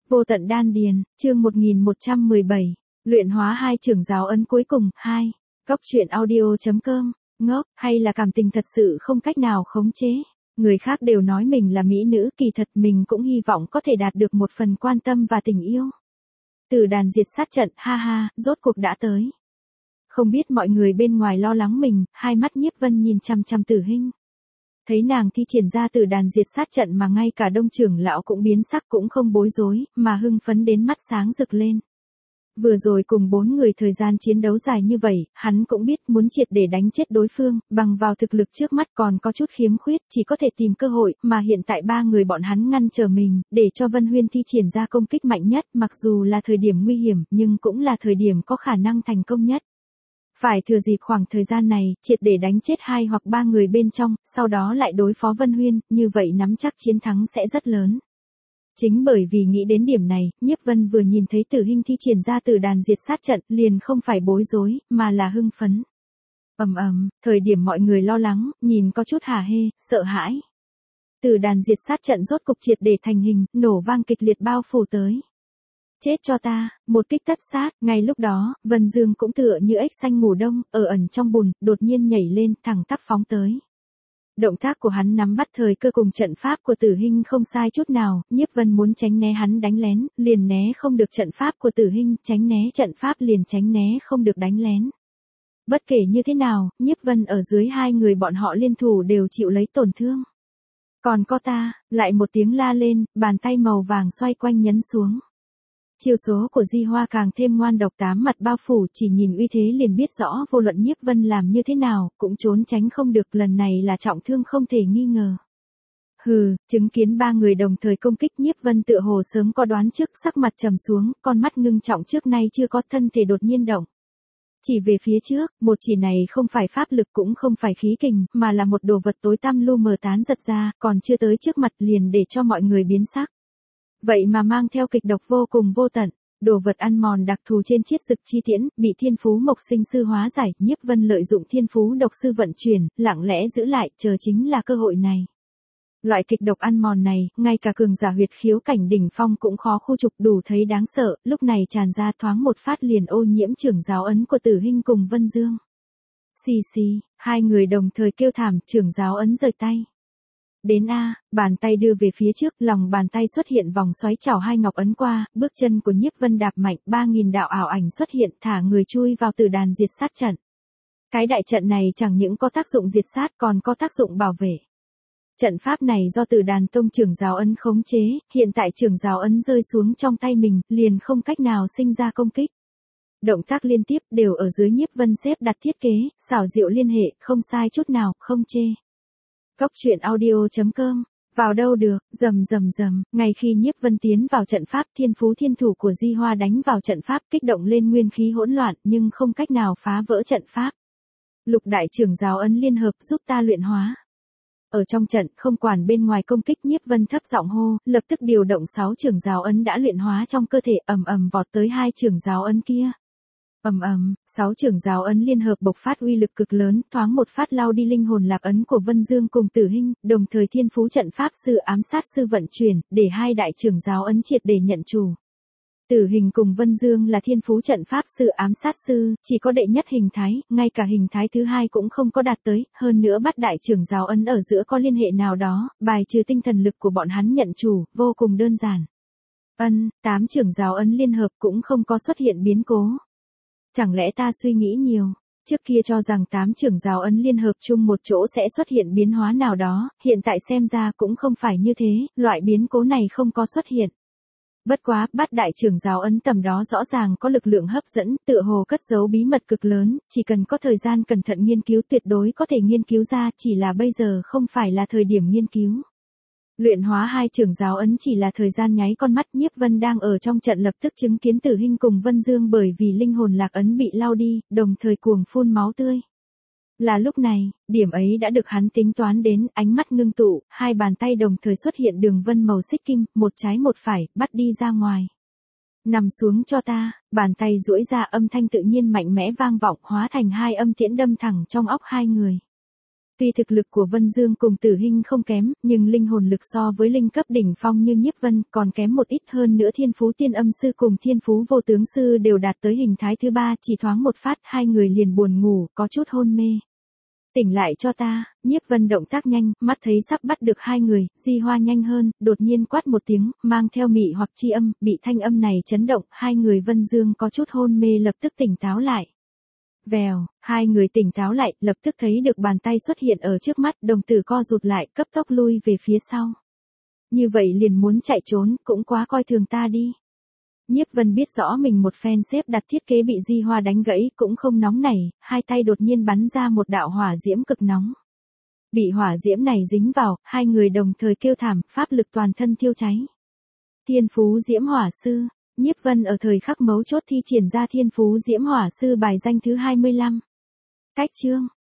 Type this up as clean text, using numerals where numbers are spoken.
Vô tận đan điền, chương 1117, luyện hóa hai trưởng giáo ấn cuối cùng, 2. Góc truyện audio.com, ngốc, hay là cảm tình thật sự không cách nào khống chế. Người khác đều nói mình là mỹ nữ, kỳ thật mình cũng hy vọng có thể đạt được một phần quan tâm và tình yêu. Tử đàn diệt sát trận, ha ha, rốt cuộc đã tới. Không biết mọi người bên ngoài lo lắng mình, hai mắt Nhiếp Vân nhìn chằm chằm Tử Hinh. Thấy nàng thi triển ra Tử đàn diệt sát trận mà ngay cả Đông trưởng lão cũng biến sắc, cũng không bối rối, mà hưng phấn đến mắt sáng rực lên. Vừa rồi cùng 4 người thời gian chiến đấu dài như vậy, hắn cũng biết muốn triệt để đánh chết đối phương, bằng vào thực lực trước mắt còn có chút khiếm khuyết, chỉ có thể tìm cơ hội, mà hiện tại 3 người bọn hắn ngăn trở mình, để cho Vân Huyên thi triển ra công kích mạnh nhất, mặc dù là thời điểm nguy hiểm, nhưng cũng là thời điểm có khả năng thành công nhất. Phải thừa dịp khoảng thời gian này, triệt để đánh chết 2 hoặc 3 người bên trong, sau đó lại đối phó Vân Huyên, như vậy nắm chắc chiến thắng sẽ rất lớn. Chính bởi vì nghĩ đến điểm này, Nhiếp Vân vừa nhìn thấy Tử Hinh thi triển ra Tử đàn diệt sát trận, liền không phải bối rối, mà là hưng phấn. Thời điểm mọi người lo lắng, nhìn có chút hả hê, sợ hãi. Tử đàn diệt sát trận rốt cục triệt để thành hình, nổ vang kịch liệt bao phủ tới. Chết cho ta, một kích tất sát, ngay lúc đó, Vân Dương cũng tựa như ếch xanh ngủ đông, ở ẩn trong bùn, đột nhiên nhảy lên, thẳng tắp phóng tới. Động tác của hắn nắm bắt thời cơ cùng trận pháp của Tử Hinh không sai chút nào, Nhiếp Vân muốn tránh né hắn đánh lén, liền né không được trận pháp của Tử Hinh, tránh né trận pháp liền tránh né không được đánh lén. Bất kể như thế nào, Nhiếp Vân ở dưới 2 người bọn họ liên thủ đều chịu lấy tổn thương. Còn có ta, lại một tiếng la lên, bàn tay màu vàng xoay quanh nhấn xuống. Chiêu số của Di Hoa càng thêm ngoan độc, 8 mặt bao phủ, chỉ nhìn uy thế liền biết rõ vô luận Nhiếp Vân làm như thế nào, cũng trốn tránh không được, lần này là trọng thương không thể nghi ngờ. Hừ, chứng kiến 3 người đồng thời công kích, Nhiếp Vân tựa hồ sớm có đoán trước, sắc mặt trầm xuống, con mắt ngưng trọng, trước nay chưa có, thân thể đột nhiên động. Chỉ về phía trước, một chỉ này không phải pháp lực cũng không phải khí kình, mà là một đồ vật tối tăm lu mờ tán giật ra, còn chưa tới trước mặt liền để cho mọi người biến sắc. Vậy mà mang theo kịch độc vô cùng vô tận, đồ vật ăn mòn đặc thù trên chiết dực chi tiễn, bị Thiên Phú Mộc Sinh Sư hóa giải, Nhiếp Vân lợi dụng Thiên Phú Độc Sư vận chuyển, lặng lẽ giữ lại, chờ chính là cơ hội này. Loại kịch độc ăn mòn này, ngay cả cường giả huyệt khiếu cảnh đỉnh phong cũng khó khu trục, đủ thấy đáng sợ, lúc này tràn ra thoáng một phát liền ô nhiễm trưởng giáo ấn của Tử Hinh cùng Vân Dương. Xì xì, 2 người đồng thời kêu thảm, trưởng giáo ấn rời tay. Đến a, bàn tay đưa về phía trước, lòng bàn tay xuất hiện vòng xoáy chảo 2 ngọc ấn qua, bước chân của Nhiếp Vân đạp mạnh, 3000 đạo ảo ảnh xuất hiện, thả người chui vào Tử đàn diệt sát trận. Cái đại trận này chẳng những có tác dụng diệt sát còn có tác dụng bảo vệ. Trận pháp này do Tử đàn tông trưởng giáo ấn khống chế, hiện tại trưởng giáo ấn rơi xuống trong tay mình, liền không cách nào sinh ra công kích. Động tác liên tiếp đều ở dưới Nhiếp Vân xếp đặt thiết kế, xảo diệu liên hệ, không sai chút nào, không chê. Góc truyện audio.com, vào đâu được, rầm, ngay khi Nhiếp Vân tiến vào trận pháp, thiên phú thiên thủ của Di Hoa đánh vào trận pháp, kích động lên nguyên khí hỗn loạn, nhưng không cách nào phá vỡ trận pháp. Lục đại trưởng giáo ấn liên hợp, giúp ta luyện hóa. Ở trong trận, không quản bên ngoài công kích, Nhiếp Vân thấp giọng hô, lập tức điều động 6 trưởng giáo ấn đã luyện hóa trong cơ thể, ầm vọt tới 2 trưởng giáo ấn kia. 6 trưởng giáo ấn liên hợp bộc phát uy lực cực lớn, thoáng một phát lao đi linh hồn lạc ấn của Vân Dương cùng Tử Hinh, đồng thời thiên phú trận pháp sư ám sát sư vận chuyển, để 2 đại trưởng giáo ấn triệt để nhận chủ. Tử Hình cùng Vân Dương là thiên phú trận pháp sư ám sát sư, chỉ có đệ nhất hình thái, ngay cả hình thái thứ 2 cũng không có đạt tới, hơn nữa bắt đại trưởng giáo ấn ở giữa có liên hệ nào đó, bài trừ tinh thần lực của bọn hắn nhận chủ, vô cùng đơn giản. 8 trưởng giáo ấn liên hợp cũng không có xuất hiện biến cố. Chẳng lẽ ta suy nghĩ nhiều, trước kia cho rằng 8 trưởng giáo ấn liên hợp chung một chỗ sẽ xuất hiện biến hóa nào đó, hiện tại xem ra cũng không phải như thế, loại biến cố này không có xuất hiện. Bất quá, bát đại trưởng giáo ấn tầm đó rõ ràng có lực lượng hấp dẫn, tựa hồ cất giấu bí mật cực lớn, chỉ cần có thời gian cẩn thận nghiên cứu tuyệt đối có thể nghiên cứu ra, chỉ là bây giờ không phải là thời điểm nghiên cứu. Luyện hóa 2 trưởng giáo ấn chỉ là thời gian nháy con mắt, Nhiếp Vân đang ở trong trận lập tức chứng kiến Tử Hinh cùng Vân Dương bởi vì linh hồn lạc ấn bị lao đi, đồng thời cuồng phun máu tươi. Là lúc này, điểm ấy đã được hắn tính toán đến, ánh mắt ngưng tụ, 2 bàn tay đồng thời xuất hiện đường vân màu xích kim, một trái một phải, bắt đi ra ngoài. Nằm xuống cho ta, bàn tay duỗi ra, âm thanh tự nhiên mạnh mẽ vang vọng, hóa thành 2 âm tiễn đâm thẳng trong óc 2 người. Tuy thực lực của Vân Dương cùng Tử Hinh không kém, nhưng linh hồn lực so với linh cấp đỉnh phong như Nhiếp Vân còn kém một ít, hơn nữa thiên phú tiên âm sư cùng thiên phú vô tướng sư đều đạt tới hình thái thứ ba, chỉ thoáng một phát hai người liền buồn ngủ, có chút hôn mê. Tỉnh lại cho ta, Nhiếp Vân động tác nhanh, mắt thấy sắp bắt được hai người, Di Hoa nhanh hơn, đột nhiên quát một tiếng, mang theo mị hoặc chi âm, bị thanh âm này chấn động, hai người Vân Dương có chút hôn mê lập tức tỉnh táo lại. Vèo, hai người tỉnh táo lại, lập tức thấy được bàn tay xuất hiện ở trước mắt, đồng tử co rụt lại, cấp tốc lui về phía sau. Như vậy liền muốn chạy trốn, cũng quá coi thường ta đi. Nhiếp Vân biết rõ mình một phen xếp đặt thiết kế bị Di Hoa đánh gãy, cũng không nóng nảy, hai tay đột nhiên bắn ra một đạo hỏa diễm cực nóng. Bị hỏa diễm này dính vào, hai người đồng thời kêu thảm, pháp lực toàn thân thiêu cháy. Thiên phú diễm hỏa sư, Nhiếp Vân ở thời khắc mấu chốt thi triển ra thiên phú diễm hỏa sư bài danh thứ 25. Cách chương